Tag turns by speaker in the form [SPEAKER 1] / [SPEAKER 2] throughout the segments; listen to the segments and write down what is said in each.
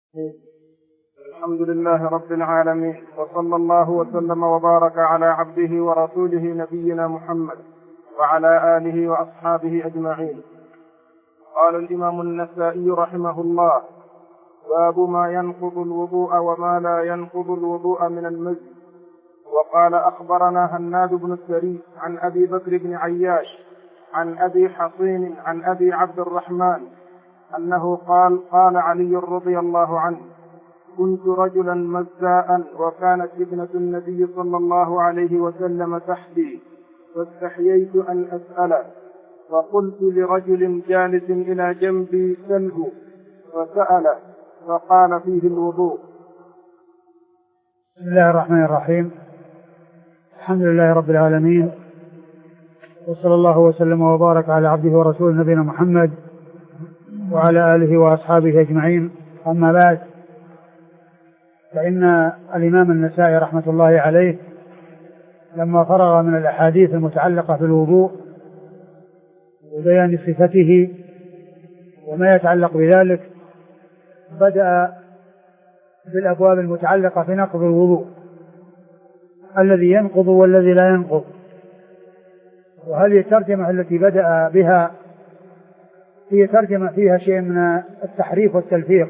[SPEAKER 1] الحمد لله رب العالمين، وصلى الله وسلم وبارك على عبده ورسوله نبينا محمد وعلى آله وأصحابه أجمعين. قال الإمام النسائي رحمه الله: باب ما ينقض الوضوء وما لا ينقض الوضوء من المزي. وقال: أخبرنا هناد بن السري عن أبي بكر بن عياش عن أبي حصين عن أبي عبد الرحمن أنه قال علي رضي الله عنه: كنت رجلا مزاء وكانت ابنة النبي صلى الله عليه وسلم تحتي، فاستحييت أن أسأله، فقلت لرجل جالس إلى جنبي: سله. فسأله فقال: فيه الوضوء.
[SPEAKER 2] بسم الله الرحمن الرحيم. الحمد لله رب العالمين، وصلى الله وسلم وبارك على عبده ورسوله نبينا محمد وعلى آله وأصحابه أجمعين. أما بعد، فإن الإمام النسائي رحمة الله عليه لما فرغ من الأحاديث المتعلقة بالوضوء وبيان صفته وما يتعلق بذلك، بدأ بالأبواب المتعلقة بنقض الوضوء، الذي ينقض والذي لا ينقض. وهذه الترجمة التي بدأ بها هي ترجمة فيها شيء من التحريف والتلفيق،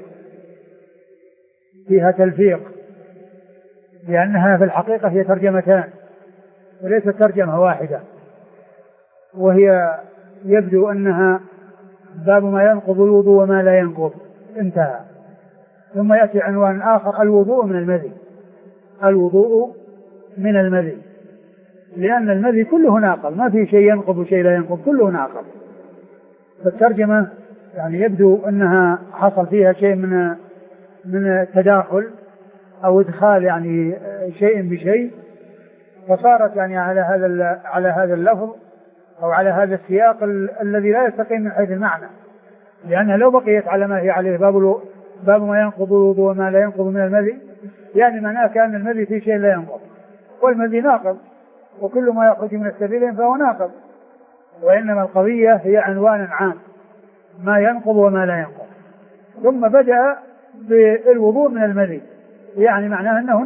[SPEAKER 2] فيها تلفيق، لأنها في الحقيقة هي ترجمتان وليست ترجمة واحدة، وهي يبدو أنها باب ما ينقض الوضوء وما لا ينقض، انتهى. ثم يأتي عنوان آخر: الوضوء من المذي. الوضوء من المذي، لأن المذي كله ناقض، ما في شيء ينقض وشيء لا ينقض، كله ناقض. فالترجمة يعني يبدو أنها حصل فيها شيء من التداخل أو إدخال يعني شيء بشيء، فصارت يعني على هذا اللفظ أو على هذا السياق الذي لا يستقيم من حيث المعنى، لأنها لو بقيت على ما هي عليه باب ما ينقض الوضوء وما لا ينقض من المذي، يعني معناه كأن المذي في شيء لا ينقض، والمذي ناقض، وكل ما يخرج من السبيلين فهو ناقض. وإنما القضية هي عنوان عام: ما ينقض وما لا ينقض. ثم بدأ بالوضوء من المذي، يعني معناه أنه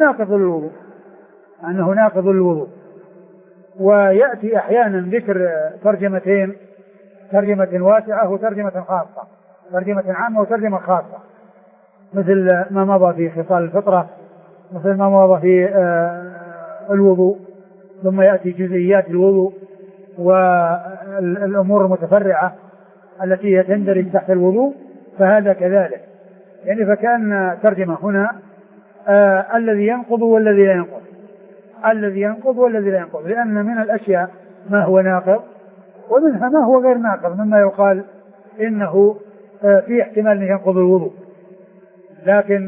[SPEAKER 2] ناقض للوضوء، ويأتي أحيانا ذكر ترجمتين: ترجمة واسعة وترجمة خاصة، ترجمة عامة وترجمة خاصة، مثل ما مضى في خصال الفطرة، مثل ما مضى في الوضوء. ثم يأتي جزئيات الوضوء والأمور المتفرعة التي هي تندرج تحت الوضوء، فهذا كذلك. يعني فكان ترجمة هنا الذي ينقض والذي لا ينقض، الذي ينقض والذي لا ينقض، لأن من الأشياء ما هو ناقض ومنها ما هو غير ناقض، مما يقال إنه في احتمال أن ينقض الوضوء. لكن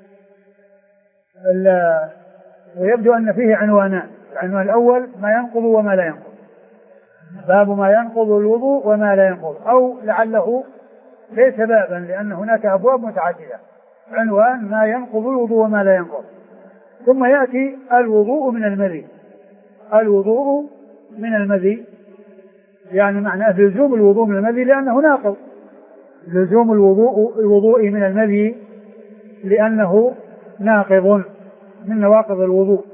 [SPEAKER 2] ويبدو أن فيه عنوانان: العنوان الأول ما ينقض وما لا ينقض، باب ما ينقض الوضوء وما لا ينقض، أو لعله ليس بابا لأن هناك أبواب متعددة، عنوان ما ينقض الوضوء وما لا ينقض. ثم يأتي الوضوء من المذي. الوضوء من المذي يعني معناه لزوم الوضوء من المذي لأنه ناقض، لزوم الوضوء من المذي لأنه ناقض من نواقض الوضوء.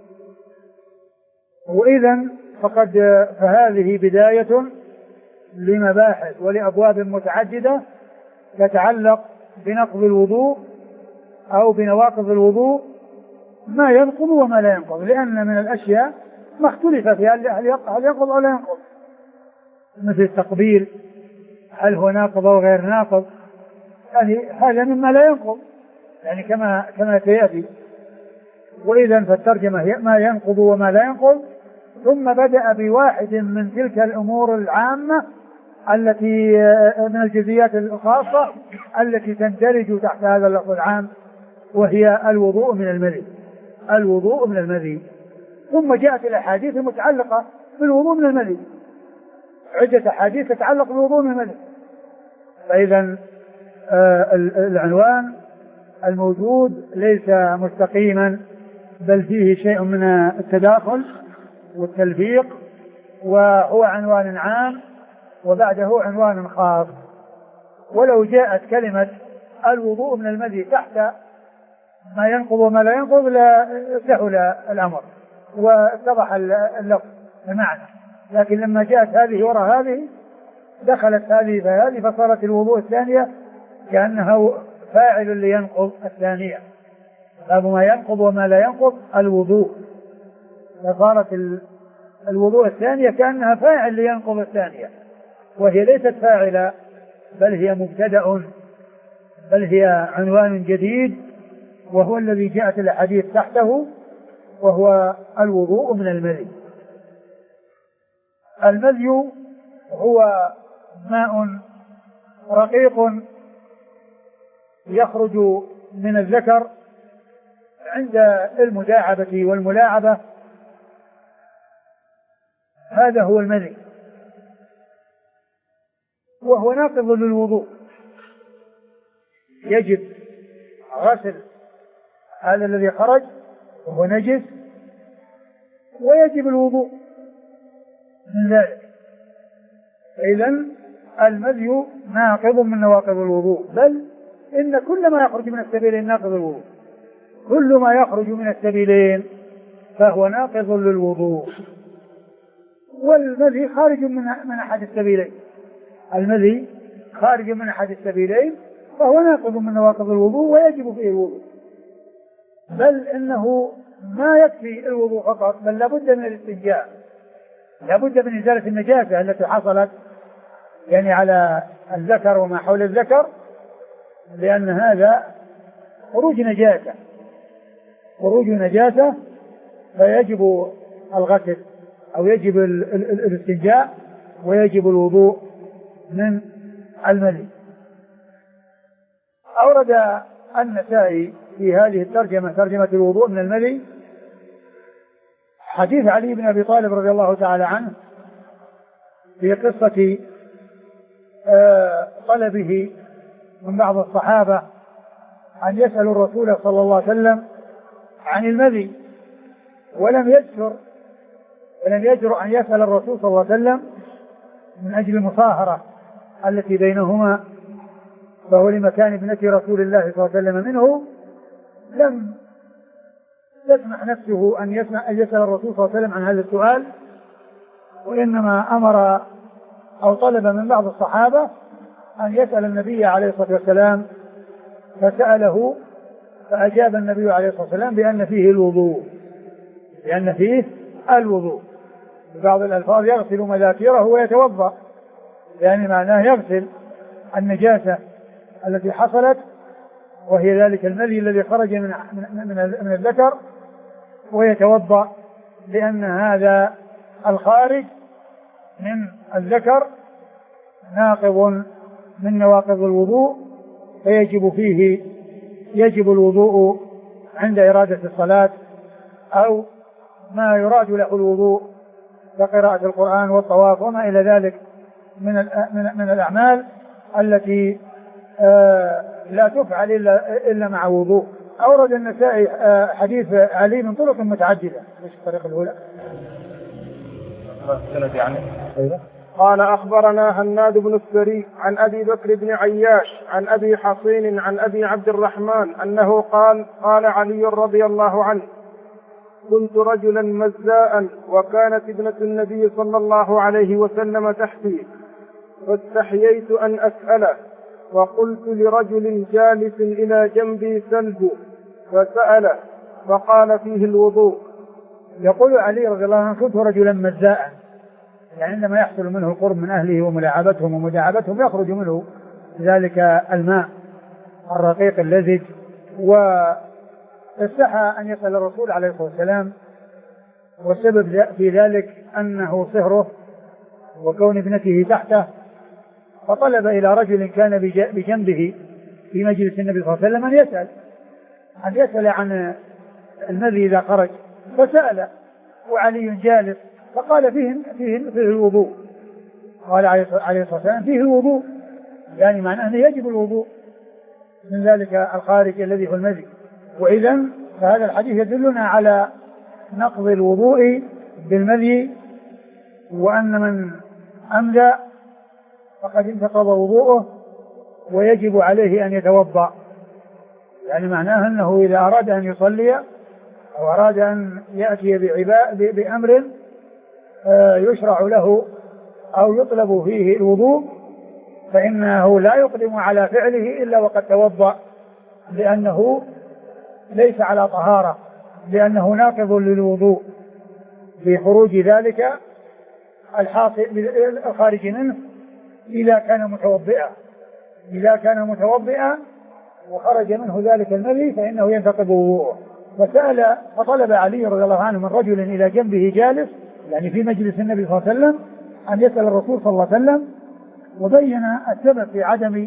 [SPEAKER 2] وإذن فهذه بداية لمباحث ولأبواب متعددة تتعلق بنقض الوضوء أو بنواقض الوضوء، ما ينقض وما لا ينقض، لأن من الأشياء ما اختلف فيها هل ينقض أو لا ينقض، مثل التقبيل، هل هو ناقض أو غير ناقض، يعني هذا مما لا ينقض، يعني كما سيأتي. وإذن فالترجمة هي ما ينقض وما لا ينقض، ثم بدأ بواحد من تلك الأمور العامة التي من الجزئيات الخاصة التي تندرج تحت هذا اللفظ العام، وهي الوضوء من المذي. الوضوء من المذي. ثم جاءت الأحاديث المتعلقة بالوضوء من المذي، عدة أحاديث تتعلق بالوضوء من المذي. فإذا العنوان الموجود ليس مستقيما، بل فيه شيء من التداخل والتلفيق، وهو عنوان عام وبعده عنوان خاص. ولو جاءت كلمة الوضوء من المذي تحت ما ينقض وما لا ينقض لا سهل الأمر واتضح اللفظ المعنى، لكن لما جاءت هذه وراء هذه دخلت هذه فهذه فصارت الوضوء الثانية كأنها فاعل لينقض الثانية، باب ما ينقض وما لا ينقض الوضوء، فصارت الوضوء الثانية كأنها فاعل لينقض الثانية، وهي ليست فاعلة بل هي مبتدأ، بل هي عنوان جديد وهو الذي جاءت الأحاديث تحته، وهو الوضوء من المذي. المذي هو ماء رقيق يخرج من الذكر عند المداعبة والملاعبة، هذا هو المذي، وهو ناقض للوضوء، يجب غسل هذا الذي خرج وهو نجس، ويجب الوضوء من ذلك. إذن المذي ناقض من نواقض الوضوء، بل إن كل ما يخرج من السبيلين ناقض الوضوء، كل ما يخرج من السبيلين فهو ناقض للوضوء، والمذي خارج من أحد السبيلين، المذي خارج من أحد السبيلين فهو ناقض من نواقض الوضوء ويجب فيه الوضوء، بل إنه ما يكفي الوضوء فقط، بل لابد من الاستنجاء، لابد من إزالة النجاسة التي حصلت يعني على الذكر وما حول الذكر، لأن هذا خروج نجاسة فيجب الغسل أو يجب الاستنجاء ويجب الوضوء من المذي. أورد النسائي في هذه الترجمة، ترجمة الوضوء من المذي، حديث علي بن أبي طالب رضي الله تعالى عنه في قصة طلبه من بعض الصحابة أن يسألوا الرسول صلى الله عليه وسلم عن المذي، ولم يجرؤ أن يسأل الرسول صلى الله عليه وسلم من أجل المصاهرة التي بينهما، فهو لمكان ابنة رسول الله صلى الله عليه وسلم منه، لم تسمح نفسه أن يسأل الرسول صلى الله عليه وسلم عن هذا السؤال، وإنما أمر أو طلب من بعض الصحابة أن يسأل النبي عليه الصلاة والسلام، فسأله فأجاب النبي عليه الصلاة والسلام بأن فيه الوضوء، ببعض الألفاظ يغسل مذاكيره ويتوضأ، يعني معناه يغسل النجاسة التي حصلت وهي ذلك المذي الذي خرج من الذكر، ويتوضأ، لأن هذا الخارج من الذكر ناقض من نواقض الوضوء، يجب الوضوء عند إرادة الصلاة أو ما يراد له الوضوء كقراءة القرآن والطواف وما إلى ذلك من الأعمال التي لا تفعل إلا مع وضوء. أورد النسائي حديث علي من طرق متعددة. ايش الطريق الأولى؟
[SPEAKER 1] قال أخبرنا هناد بن السري عن أبي بكر بن عياش عن أبي حصين عن أبي عبد الرحمن أنه قال علي رضي الله عنه: كنت رجلا مزاء وكانت ابنة النبي صلى الله عليه وسلم تحتي، فاستحييت أن أسأله، وقلت لرجل جالس إلى جنبي سله، فسأله فقال فيه الوضوء.
[SPEAKER 2] يقول علي رضي الله عنه: كنت رجلا مزاء، يعني عندما يحصل منه القرب من أهله وملاعبتهم ومداعبتهم يخرج منه ذلك الماء الرقيق اللزج، واستحى أن يسأل الرسول عليه الصلاة والسلام، والسبب في ذلك أنه صهره وكون ابنته تحته، فطلب إلى رجل كان بجنبه في مجلس النبي صلى الله عليه وسلم أن يسأل عن المذي إذا خرج، فسأل وعلي جالس، فقال فيه الوضوء. قال عليه الصلاة والسلام: فيه الوضوء، يعني معناه أنه يجب الوضوء من ذلك الخارج الذي هو المذي. وإذن فهذا الحديث يدلنا على نقض الوضوء بالمذي، وأن من أمذى فقد انتقض وضوءه، ويجب عليه أن يتوضأ، يعني معناه أنه إذا أراد أن يصلي أو أراد أن يأتي بأمر يشرع له أو يطلب فيه الوضوء فإنه لا يقدم على فعله إلا وقد توضأ، لأنه ليس على طهارة، لأنه ناقض للوضوء بخروج ذلك الحاصل الخارج منه إذا كان متوضئا وخرج منه ذلك المذي فإنه ينتقض وضوءه. فطلب علي رضي الله عنه من رجل إلى جنبه جالس، يعني في مجلس النبي صلى الله عليه وسلم، أن يسأل الرسول صلى الله عليه وسلم، وبين السبب في عدم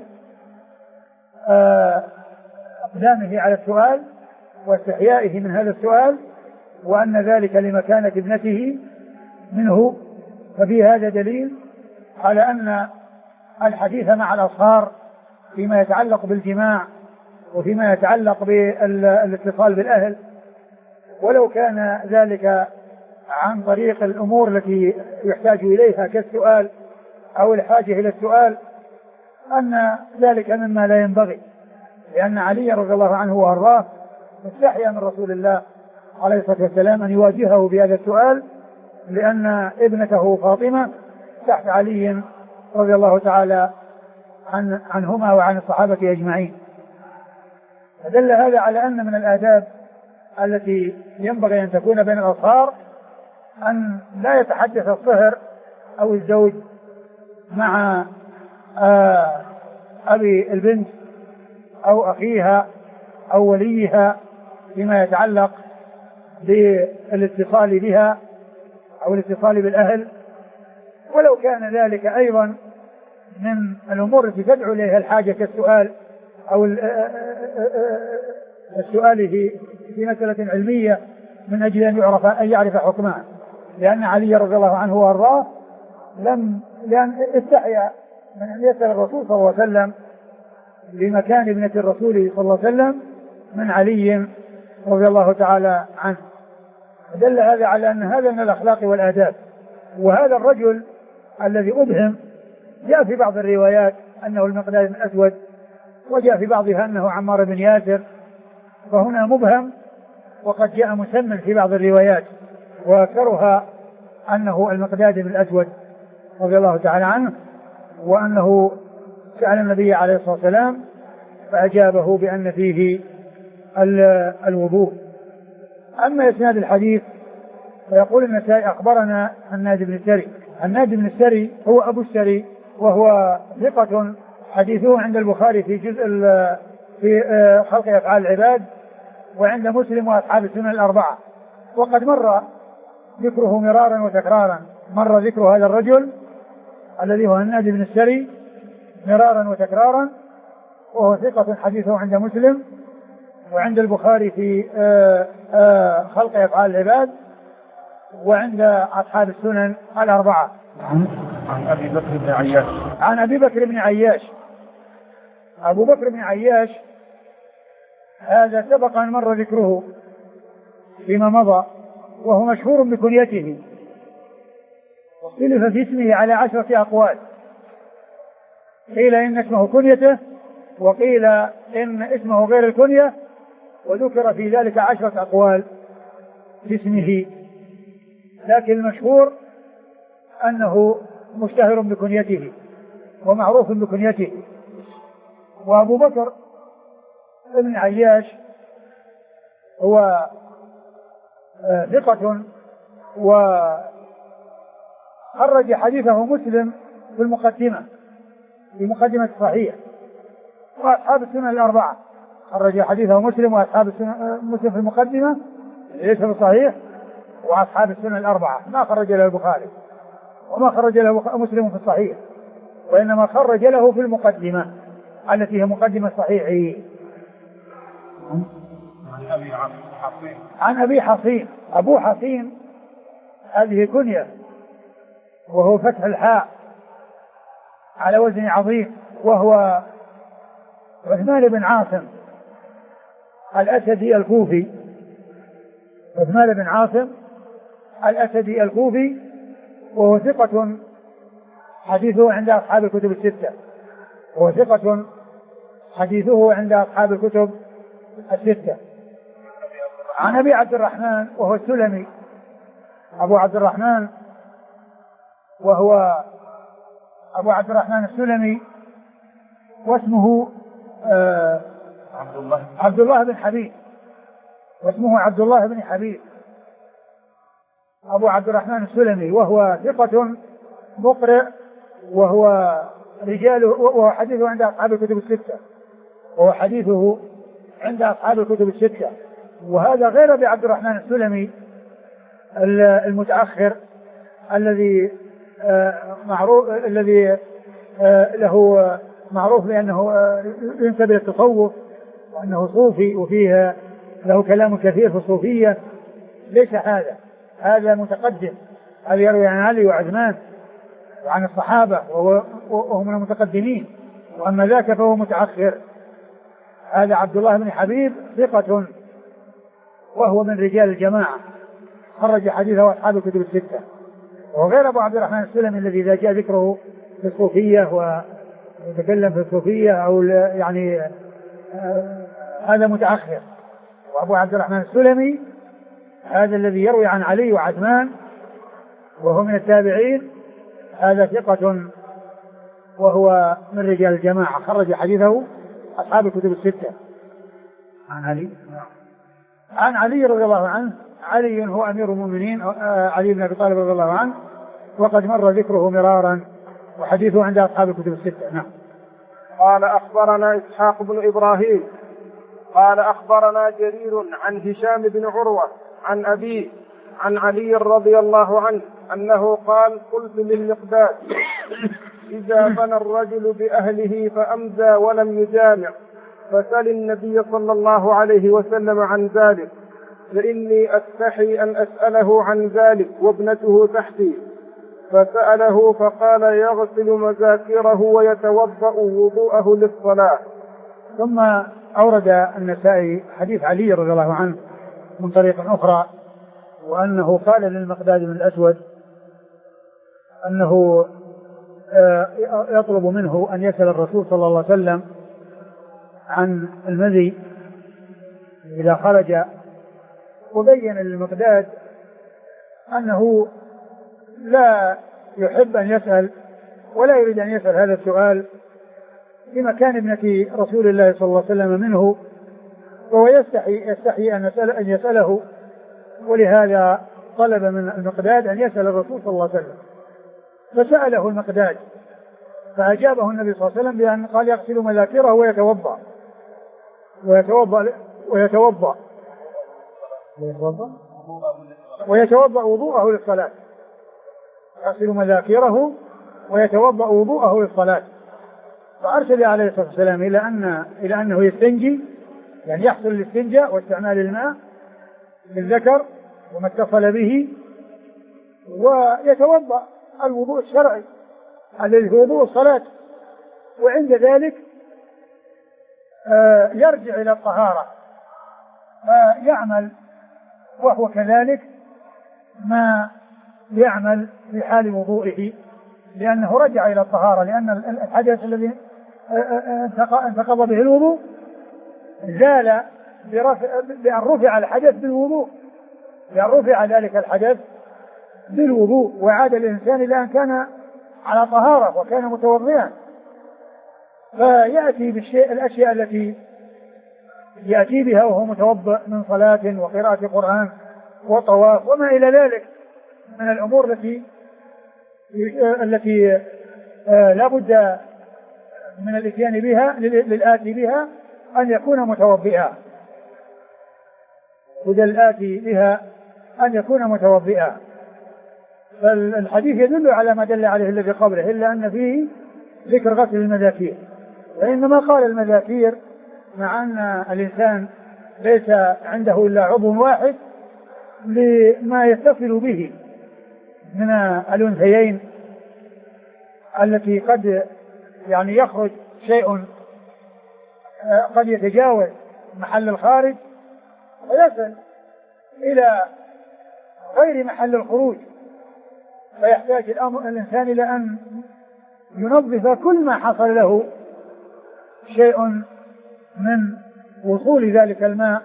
[SPEAKER 2] إقدامه على السؤال واستحيائه من هذا السؤال، وأن ذلك لمكانة ابنته منه. ففي هذا دليل على أن الحديث مع الأصهار فيما يتعلق بالجماع وفيما يتعلق بالاتصال بالأهل، ولو كان ذلك عن طريق الأمور التي يحتاج إليها كالسؤال أو الحاجة إلى السؤال، أن ذلك مما لا ينبغي، لأن علي رضي الله عنه وأرضاه استحيا من رسول الله عليه الصلاة والسلام أن يواجهه بهذا السؤال، لأن ابنته فاطمة تحت علي رضي الله تعالى عنهما وعن الصحابة أجمعين. فدل هذا على أن من الآداب التي ينبغي أن تكون بين الأصهار أن لا يتحدث الصهر أو الزوج مع أبي البنت أو أخيها أو وليها فيما يتعلق بالاتصال بها أو الاتصال بالأهل، ولو كان ذلك أيضا من الأمور التي تدعو إليها الحاجة كالسؤال أو السؤال في مسألة علمية من أجل أن يعرف حكمها، لأن علي رضي الله عنه وأرضاه لأن استحيا من أن يسأل الرسول صلى الله عليه وسلم لمكان ابنة الرسول صلى الله عليه وسلم من علي رضي الله تعالى عنه. دل هذا على أن هذا من الأخلاق والآداب. وهذا الرجل الذي أبهم جاء في بعض الروايات أنه المقداد بن الأسود، وجاء في بعضها أنه عمار بن ياسر، فهنا مبهم وقد جاء مسمى في بعض الروايات، وأكثرها أنه المقداد بن الأسود رضي الله تعالى عنه، وأنه سأل النبي عليه الصلاة والسلام فأجابه بأن فيه الوضوء. أما إسناد الحديث فيقول النسائي أخبرنا النادي بن السري. النادي بن السري هو أبو السري، وهو ثقة حديثه عند البخاري في جزء في خلق أفعال العباد، وعند مسلم وأصحاب السنن الأربعة. وقد مر ذكره مرارا وتكرارا، مر ذكر هذا الرجل الذي هو النادي بن السري مرارا وتكرارا، وهو ثقة حديثه عند مسلم وعند البخاري في خلق أفعال العباد، وعند أصحاب السنن الأربعة.
[SPEAKER 1] عن أبي بكر بن عياش.
[SPEAKER 2] عن أبي بكر بن عياش. أبو بكر بن عياش هذا سبق أن مر ذكره فيما مضى، وهو مشهور بكنيته، واختلف في اسمه على 10 أقوال، قيل إن اسمه كنيته، وقيل إن اسمه غير الكنية، وذكر في ذلك 10 أقوال في اسمه، لكن المشهور أنه مشتهر بكنيته ومعروف بكنيته. وأبو بكر بن عياش هو ثقة، وخرج حديثه مسلم في المقدمة، في مقدمة الصحيح، وأصحاب السنن الأربعة. خرج حديثه مسلم وأصحاب السنن، مسلم في المقدمة ليس في الصحيح، وأصحاب السنن الأربعة، ما خرج له البخاري وما خرج له مسلم في الصحيح، وإنما خرج له في المقدمة التي هي مقدمة صحيحه. عن أبي حصين. أبو حصين هذه كنية، وهو فتح الحاء على وزن عظيم، وهو عثمان بن عاصم الأسدي الكوفي. عثمان بن عاصم الأسدي الكوفي، وهو ثقة حديثه عند أصحاب الكتب الستة، وهو ثقة حديثه عند أصحاب الكتب الستة. عن أبي عبد الرحمن وهو السلمي، أبو عبد الرحمن وهو أبو عبد الرحمن السلمي، واسمه عبد الله بن حبيب، واسمه عبد الله بن حبيب أبو عبد الرحمن السلمي، وهو ثقة مقرئ، وهو رجاله، وهو حديثه عند أصحاب الكتب الستة، وهو حديثه عند أصحاب الكتب الستة. وهذا غير أبي عبد الرحمن السلمي المتأخر الذي معروف، الذي له معروف بأنه ينسب إلى التصوف وأنه صوفي وفيه له كلام كثير في الصوفية. ليس هذا متقدم، هذا يروي عن علي وعثمان وعن الصحابة وهم المتقدمين، وأما ذاك فهو متأخر. هذا عبد الله بن حبيب ثقة، وهو من رجال الجماعة، خرج حديثه أصحاب الكتب الستة. وغير أبو عبد الرحمن السلمي الذي إذا جاء ذكره في الصوفية ويتكلم في الصوفية أو يعني هذا متأخر. وأبو عبد الرحمن السلمي هذا الذي يروي عن علي وعثمان وهو من التابعين، هذا ثقة وهو من رجال الجماعة، خرج حديثه أصحاب الكتب الستة. عن علي رضي الله عنه، علي هو أمير المؤمنين، علي بن أبي طالب رضي الله عنه، وقد مر ذكره مرارا، وحديثه عند أصحاب الكتب الستة. نعم.
[SPEAKER 1] قال أخبرنا إسحاق بن إبراهيم قال أخبرنا جرير عن هشام بن عروة عن أبيه عن علي رضي الله عنه أنه قال: قلت للمقداد: إذا بنى الرجل بأهله فأمزى ولم يجامع فسل النبي صلى الله عليه وسلم عن ذلك، فإني أستحي أن أسأله عن ذلك وابنته تحتي. فسأله فقال: يغسل مذاكره ويتوضأ وضوءه للصلاة.
[SPEAKER 2] ثم أورد النسائي حديث علي رضي الله عنه من طريق أخرى، وأنه قال للمقداد بن الأسود أنه يطلب منه أن يسأل الرسول صلى الله عليه وسلم عن المذي إذا خرج، وبين للمقداد أنه لا يحب أن يسأل ولا يريد أن يسأل هذا السؤال بمكان ابنة رسول الله صلى الله عليه وسلم منه، وهو يستحي أن يسأله، ولهذا طلب من المقداد أن يسأل الرسول صلى الله عليه وسلم. فسأله المقداد فأجابه النبي صلى الله عليه وسلم بأن قال: يغسل مذاكره ويتوضأ وضوءه للصلاة. يغسل مذاكره ويتوضأ وضوءه للصلاة. فأرشد عليه الصلاة والسلام إلى أنه يستنجي، يعني يحصل الاستنجاء واستعمال الماء للذكر وما اتصل به، ويتوضأ الوضوء الشرعي الذي هو وضوء الصلاة، وعند ذلك يرجع إلى الطهارة فيعمل وهو كذلك ما يعمل في حال وضوئه، لأنه رجع إلى الطهارة، لأن الحدث الذي انتقض به الوضوء زال بأن رفع الحدث بالوضوء، بأن رفع ذلك الحدث بالوضوء، وعاد الإنسان إلى أن كان على طهارة وكان متوضئا. فيأتي الأشياء التي يأتي بها وهو متوضئ من صلاة وقراءة قرآن وطواف وما إلى ذلك من الأمور التي لا بد من الاتيان بها للآتي بها أن يكون متوضئا، وللآتي بها أن يكون متوضئا. فالحديث يدل على ما دل عليه الذي قبله، إلا أن فيه ذكر غسل المذاكير، وإنما قال المذاكير مع أن الإنسان ليس عنده إلا عضو واحد لما يتصل به من الأنثيين التي قد يعني يخرج شيء قد يتجاوز محل الخارج ويصل إلى غير محل الخروج، فيحتاج الإنسان إلى أن ينظف كل ما حصل له شيء من وصول ذلك الماء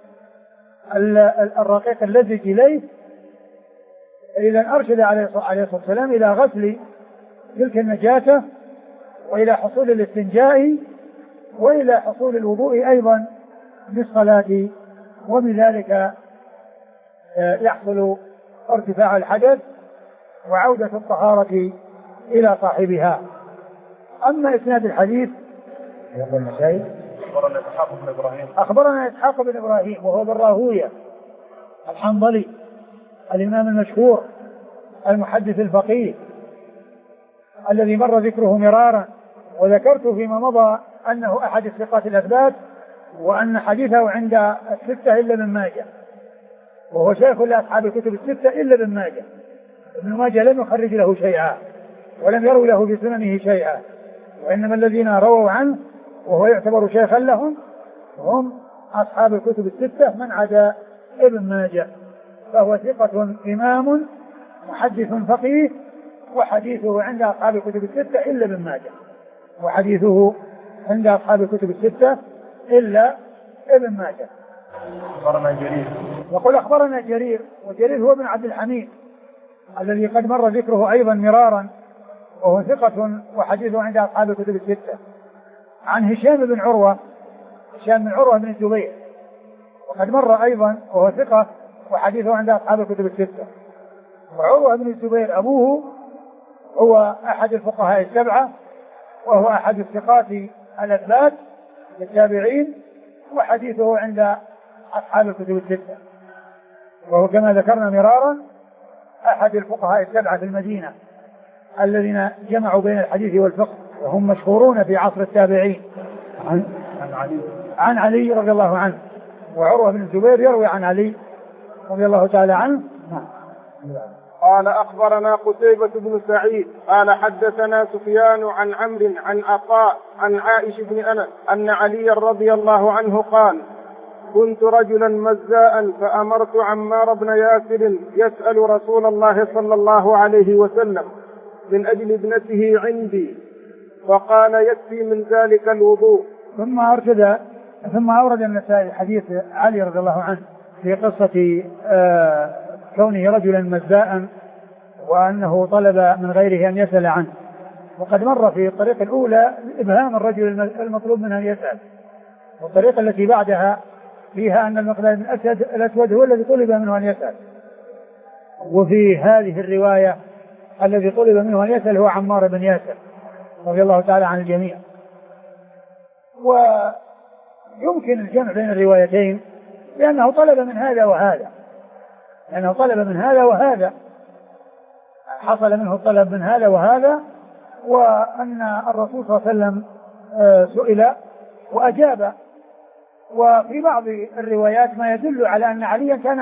[SPEAKER 2] الرقيق اللزج إليه، إذا أرشد عليه الصلاة والسلام إلى غسل تلك النجاسة وإلى حصول الاستنجاء وإلى حصول الوضوء أيضا بالصلاة، وبذلك يحصل ارتفاع الحدث وعودة الطهارة إلى صاحبها. أما إسناد الحديث يقول النسائي أخبرنا إسحاق بن إبراهيم وهو بن راهوية الحنظلي الإمام المشهور المحدث الفقيه الذي مر ذكره مرارا، وذكرت فيما مضى أنه أحد الثقات الأثبات، وأن حديثه عند الستة إلا ابن ماجه، وهو شيخ لأصحاب الكتب الستة إلا ابن ماجه. ابن ماجه لم يخرج له شيئا ولم يروي له في سننه شيئا، وإنما الذين رووا عنه وهو يعتبر شيخا لهم هم أصحاب الكتب الستة من عدا ابن ماجه، فهو ثقة إمام محدث فقيه، وحديثه عند أصحاب الكتب الستة إلا ابن ماجه، وحديثه عند أصحاب الكتب الستة إلا ابن ماجه.
[SPEAKER 1] أخبرنا جرير.
[SPEAKER 2] يقول أخبرنا جرير، وجرير هو ابن عبد الحميد الذي قد مر ذكره أيضا مرارا، وهو ثقة وحديثه عند أصحاب الكتب الستة، عن هشام بن عروة بن الزبير، وقد مر أيضا وهو ثقة وحديثه عند أصحاب الكتب الستة. وعروة بن الزبير أبوه هو أحد الفقهاء السبعة، وهو أحد الثقات الأثبات للتابعين، وحديثه عند أصحاب الكتب الستة، وهو كما ذكرنا مرارا أحد الفقهاء السبعة في المدينة الذين جمعوا بين الحديث والفقه، وهم مشهورون في عصر التابعين عن علي رضي الله عنه. وعروة بن الزبير يروي عن علي رضي الله تعالى عنه.
[SPEAKER 1] قال أخبرنا قتيبة بن سعيد قال حدثنا سفيان عن عمرو عن عطاء عن عائشة بن أنس أن علي رضي الله عنه قال: كنت رجلا مزاء فأمرت عمار بن ياسر يسأل رسول الله صلى الله عليه وسلم من أجل ابنته عندي، فقال: يكفي من ذلك الوضوء.
[SPEAKER 2] ثم أورد النسائي حديث علي رضي الله عنه في قصة كونه رجلا مزاء، وأنه طلب من غيره أن يسأل عنه، وقد مر في الطريق الأولى إبهام الرجل المطلوب منه أن يسأل، والطريقة التي بعدها فيها أن المقداد بن الأسود هو الذي طلب منه أن يسأل. وفي هذه الرواية الذي طلب منه أن يسأل هو عمار بن ياسر رضي الله تعالى عن الجميع. ويمكن الجمع بين الروايتين لأنه طلب من هذا وهذا، حصل منه الطلب من هذا وهذا، وأن الرسول صلى الله عليه وسلم سئل وأجاب. وفي بعض الروايات ما يدل على أن عليا كان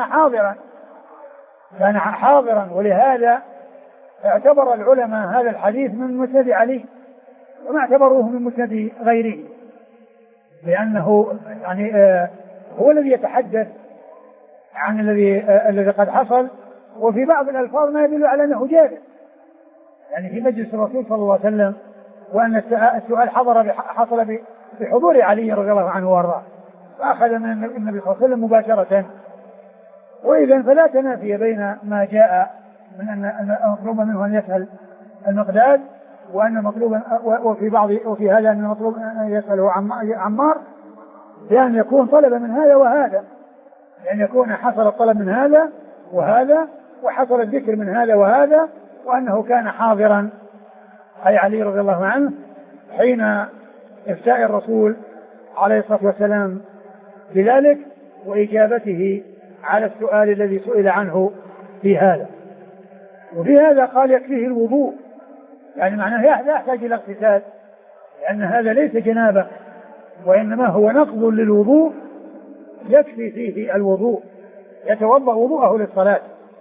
[SPEAKER 2] حاضرا، ولهذا اعتبر العلماء هذا الحديث من مسند علي وما اعتبروه من مسند غيره، لأنه يعني هو الذي يتحدث عن الذي قد حصل. وفي بعض الألفاظ ما يدل على أنه جالس، يعني في مجلس الرسول صلى الله عليه وسلم، وأن السؤال حصل بحضور علي رضي الله عنه وارضاه، فأخذ من النبي صلى الله عليه وسلم مباشرة. وإذا فلا تنافي بين ما جاء من أن مطلوب منه أن يسأل المقداد، وأن مطلوبا وفي هذا أن مطلوب أن يسأله عمار، لأن يكون طلب من هذا وهذا، لأن يكون حصل الطلب من هذا وهذا، وحصل الذكر من هذا وهذا، وأنه كان حاضرا أي علي رضي الله عنه حين إفتاء الرسول عليه الصلاة والسلام بذلك وإجابته على السؤال الذي سئل عنه في هذا. وفي هذا قال يكفيه الوضوء، يعني معناه لا يحتاج إلى اغتسال، لأن هذا ليس جنابة وإنما هو نقض للوضوء يكفي فيه الوضوء، يتوضأ وضوءه للصلاة.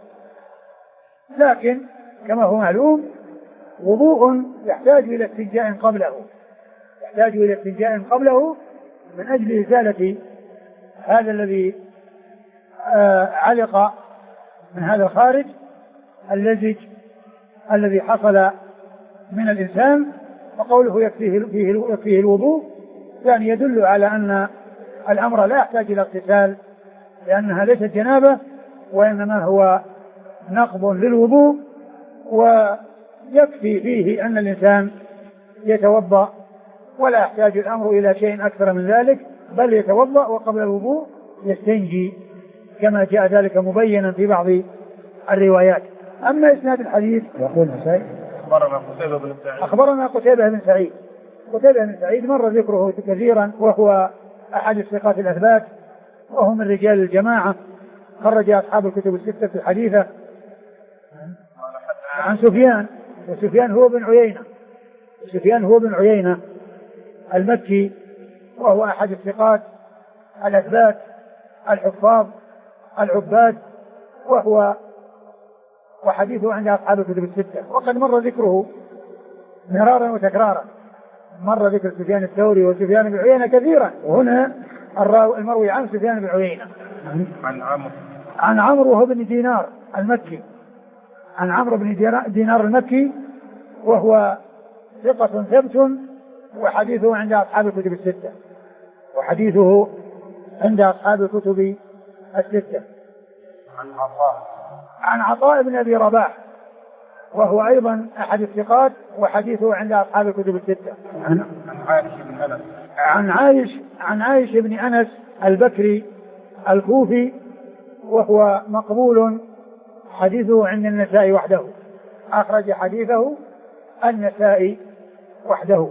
[SPEAKER 2] لكن كما هو معلوم وضوء يحتاج إلى استنجاء قبله من أجل إزالة هذا الذي علق من هذا الخارج اللزج الذي حصل من الإنسان. وقوله يكفيه الوضوء يعني يدل على أن الأمر لا يحتاج إلى اغتسال، لأنها ليست جنابة وإنما هو نقض للوضوء، ويكفي فيه أن الإنسان يتوضأ ولا يحتاج الأمر إلى شيء أكثر من ذلك، بل يتوضأ وقبل الوضوء يستنجي كما جاء ذلك مبينا في بعض الروايات. أما إسناد الحديث يقول أخبرنا قتيبة بن سعيد. قتيبة بن سعيد مر ذكره كثيرا، وهو أحد الثقات الأثبات، وهو من رجال الجماعة، خرج أصحاب الكتب الستة في حديثه عن سفيان، وسفيان هو بن عيينة، سفيان هو بن عيينة المكي، وهو أحد الثقات الأثبات الحفاظ العباد، وحديثه عند أصحاب الكتب الستة، وقد مر ذكره مرارا وتكرارا، مر ذكر سفيان الثوري وسفيان بن عيينة كثيرا، وهنا المروي عن سفيان بن عيينة عن عمرو وهو بن دينار المكي، عن عمرو بن دينار المكي، وهو ثقة ثبت، وحديثه عند أصحاب الكتب الستة، وحديثه عند أصحاب الكتب الستة. عن عطاء بن أبي رباح، وهو أيضا أحد الثقات، وحديثه عند أصحاب الكتب الستة. عن عايش بن أنس البكري الكوفي، وهو مقبول، حديثه عند النسائي وحده، أخرج حديثه النسائي وحده.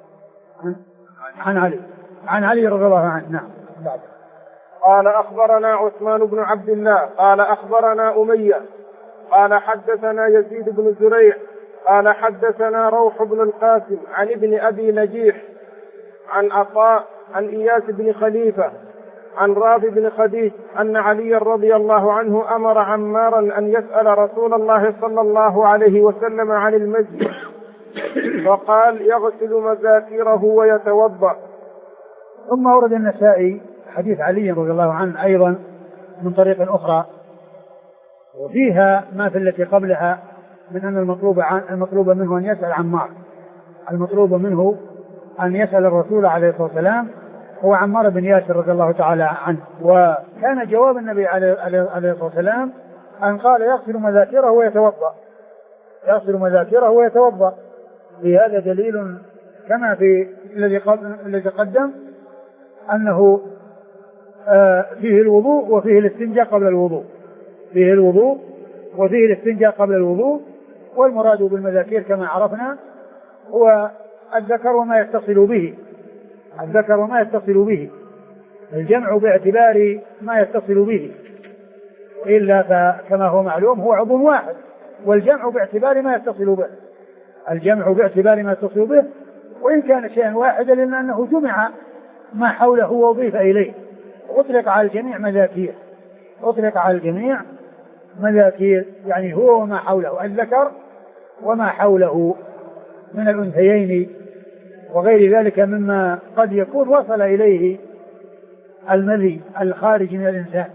[SPEAKER 2] عن علي رضي الله عنه. نعم.
[SPEAKER 1] قال أخبرنا عثمان بن عبد الله قال أخبرنا أمية قال حدثنا يزيد بن زريع قال حدثنا روح بن القاسم عن ابن أبي نجيح عن عطاء عن إياس بن خليفة عن رافع بن خديج أن علي رضي الله عنه أمر عمارا أن يسأل رسول الله صلى الله عليه وسلم عن المسجد، فقال يغسل مذاكيره ويتوضأ.
[SPEAKER 2] ثم ورد النسائي حديث علي رضي الله عنه أيضا من طريق أخرى، وفيها ما في التي قبلها من أن المطلوب منه أن يسأل عمار، المطلوب منه أن يسأل الرسول عليه الصلاة والسلام هو عمار بن ياسر رضي الله تعالى عنه. وكان جواب النبي عليه الصلاة والسلام أن قال يغسل مذاكيره ويتوضأ، يغسل مذاكيره ويتوضأ. لهذا دليل كما في الذي قدم أنه فيه الوضوء وفيه الاستنجاء قبل الوضوء، فيه الوضوء وفيه الاستنجاء قبل الوضوء. والمراد بالمذاكير كما عرفنا هو الذكر وما يتصل به، الذكر وما يتصل به، الجمع باعتبار ما يتصل به، إلا فكما هو معلوم هو عضو واحد، والجمع باعتبار ما يتصل به، الجمع باعتبار ما يتصل به، وإن كان شيئا واحدا لأنه جمع ما حوله وأضيف إليه، أطلق على الجميع مذاكير، أطلق على الجميع مذاكير، يعني هو وما حوله، الذكر وما حوله من الأنثيين وغير ذلك مما قد يكون وصل إليه المذي الخارج من الإنسان.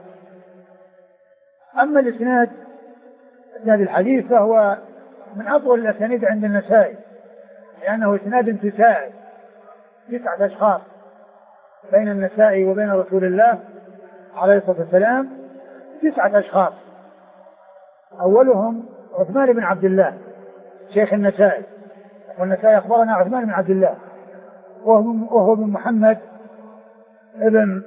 [SPEAKER 2] أما الإسناد الحديث فهو من أطول الأسانيد عند النسائي، لأنه إسناد تساعد 9 أشخاص بين النسائي وبين رسول الله عليه الصلاة والسلام، 9 أشخاص. أولهم عثمان بن عبد الله شيخ النسائي، والنسائي أخبرنا عثمان بن عبد الله وهو بن محمد ابن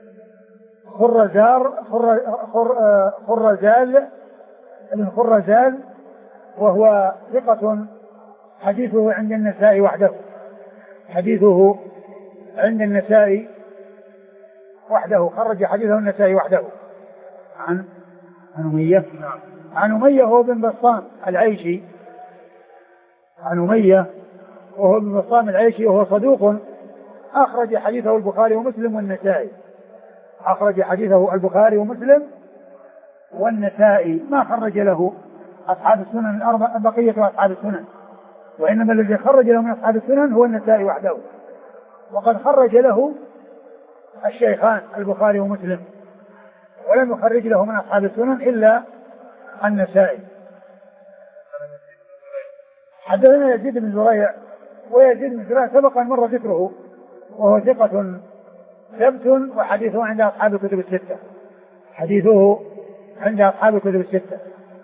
[SPEAKER 2] خرزال، وهو ثقة، حديثه عند النسائي وحده، حديثه عند النسائي وحده، خرج حديثه النسائي وحده. عن أمية، عن أمية هو بن بسطام العيشي، عن أمية وهو بن بسطام العيشي، وهو صدوق، أخرج حديثه البخاري ومسلم والنسائي، أخرج حديثه البخاري ومسلم والنسائي، ما خرج له أصحاب السنن الأربعة بقية أصحاب السنن، وإنما الذي خرج له من أصحاب السنن هو النسائي وحده، وقد خرج له الشيخان البخاري ومسلم، ولم يخرج له من أصحاب السنن إلا النسائي. حدثنا يزيد بن زريع، ويزيد بن زريع سبق أن مر ذكره وهو ثقة ثبت وحديثه عند أصحاب الكتب الستة. حديثه عند أصحاب الكتب الستة.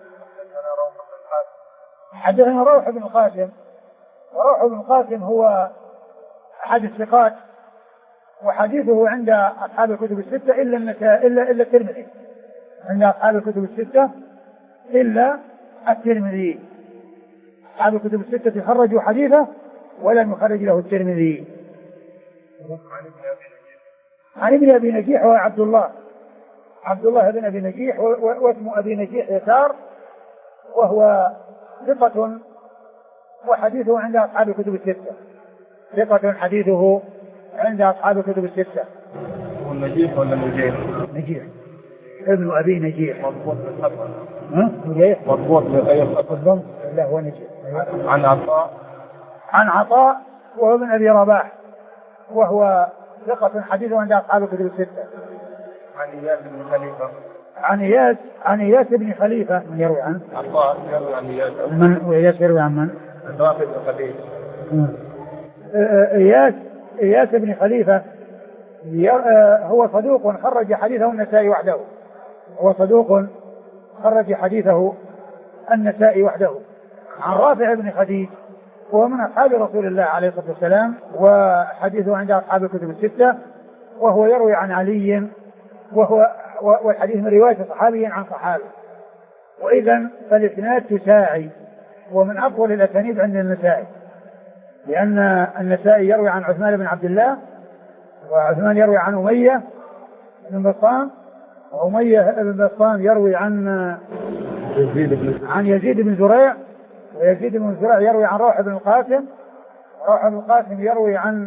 [SPEAKER 2] حدثنا روح بن القاسم. وروح بن القاسم هو أحد الثقات وحديثه عند أصحاب الكتب الستة إلا الترمذي. عند أصحاب الكتب الستة إلا الترمذي. أصحاب الكتب الستة خرجوا حديثه ولم يخرج له الترمذي. عن ابن أبي نجيح هو عبد الله بن أبي نجيح واسم أبي نجيح يسار وهو ثقة وحديثه عند أصحاب الكتب الستة. ثقة حديثه عند أصحاب الكتب الستة.
[SPEAKER 1] هو النجيح ولا نجيح؟
[SPEAKER 2] نجيح ابن أبي نجيح.
[SPEAKER 1] مضبوط بالخطأ.
[SPEAKER 2] نجيح
[SPEAKER 1] مضبوط بغير خطأ.
[SPEAKER 2] لا هو نجيح.
[SPEAKER 1] عن
[SPEAKER 2] عطاء وهو ابن أبي رباح وهو ثقة حديثه عند أصحاب الكتب الستة. عن إياس بن خليفة من يروي عنه؟
[SPEAKER 1] عطاء يروي عن إياس.
[SPEAKER 2] من وإياس يروي عن من؟
[SPEAKER 1] رافع بن خليفة.
[SPEAKER 2] إياس بن خليفة هو صدوق خرج حديثه النسائي وحده. هو صدوق خرج حديثه النسائي وحده. عن رافع بن خديج وهو من أصحاب رسول الله عليه الصلاة والسلام وحديثه عند أصحاب الكتب الستة وهو يروي عن علي والحديث من رواية صحابي عن صحابي. وإذا فالإسناد تساعي ومن أفضل الأسانيد عند النسائي لأن النسائي يروي عن عثمان بن عبد الله وعثمان يروي عن أمية بن بسطام وأمية بن بسطام يروي عن يزيد بن زريع ويزيد بن زريع يروي عن روح بن القاسم وروح بن القاسم يروي عن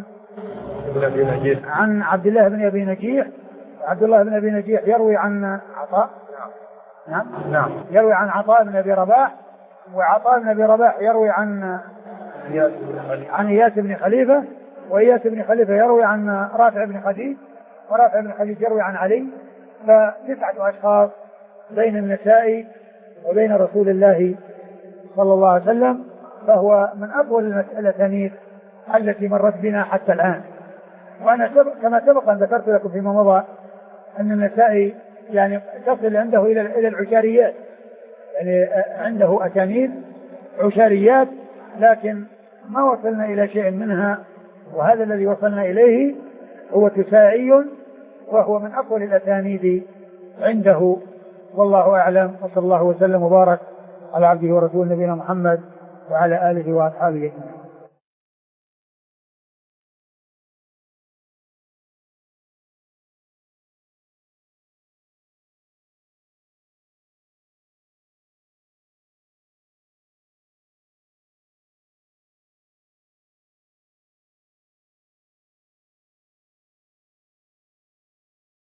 [SPEAKER 2] عبد الله بن أبي نجيح. عبد الله بن أبي نجيح يروي عن عطاء. نعم يروي عن عطاء بن أبي رباح وعطاء بن أبي رباح يروي عن إياس بن خليفة وإياس بن خليفة يروي عن رافع بن خديج ورافع بن خديج يروي عن علي. فتسعة أشخاص بين النسائي وبين رسول الله صلى الله عليه وسلم فهو من أفضل الأسانيد التي مرت بنا حتى الآن. وأنا كما سبق أن ذكرت لكم فيما مضى أن النسائي يعني تصل عنده إلى العشاريات يعني عنده أسانيد عشاريات لكن ما وصلنا إلى شيء منها وهذا الذي وصلنا إليه هو تساعي وهو من أفضل الأسانيد عنده والله أعلم. وصلى الله وسلم وبارك على عبده ورسوله نبينا محمد وعلى آله وأصحابه أجمعين.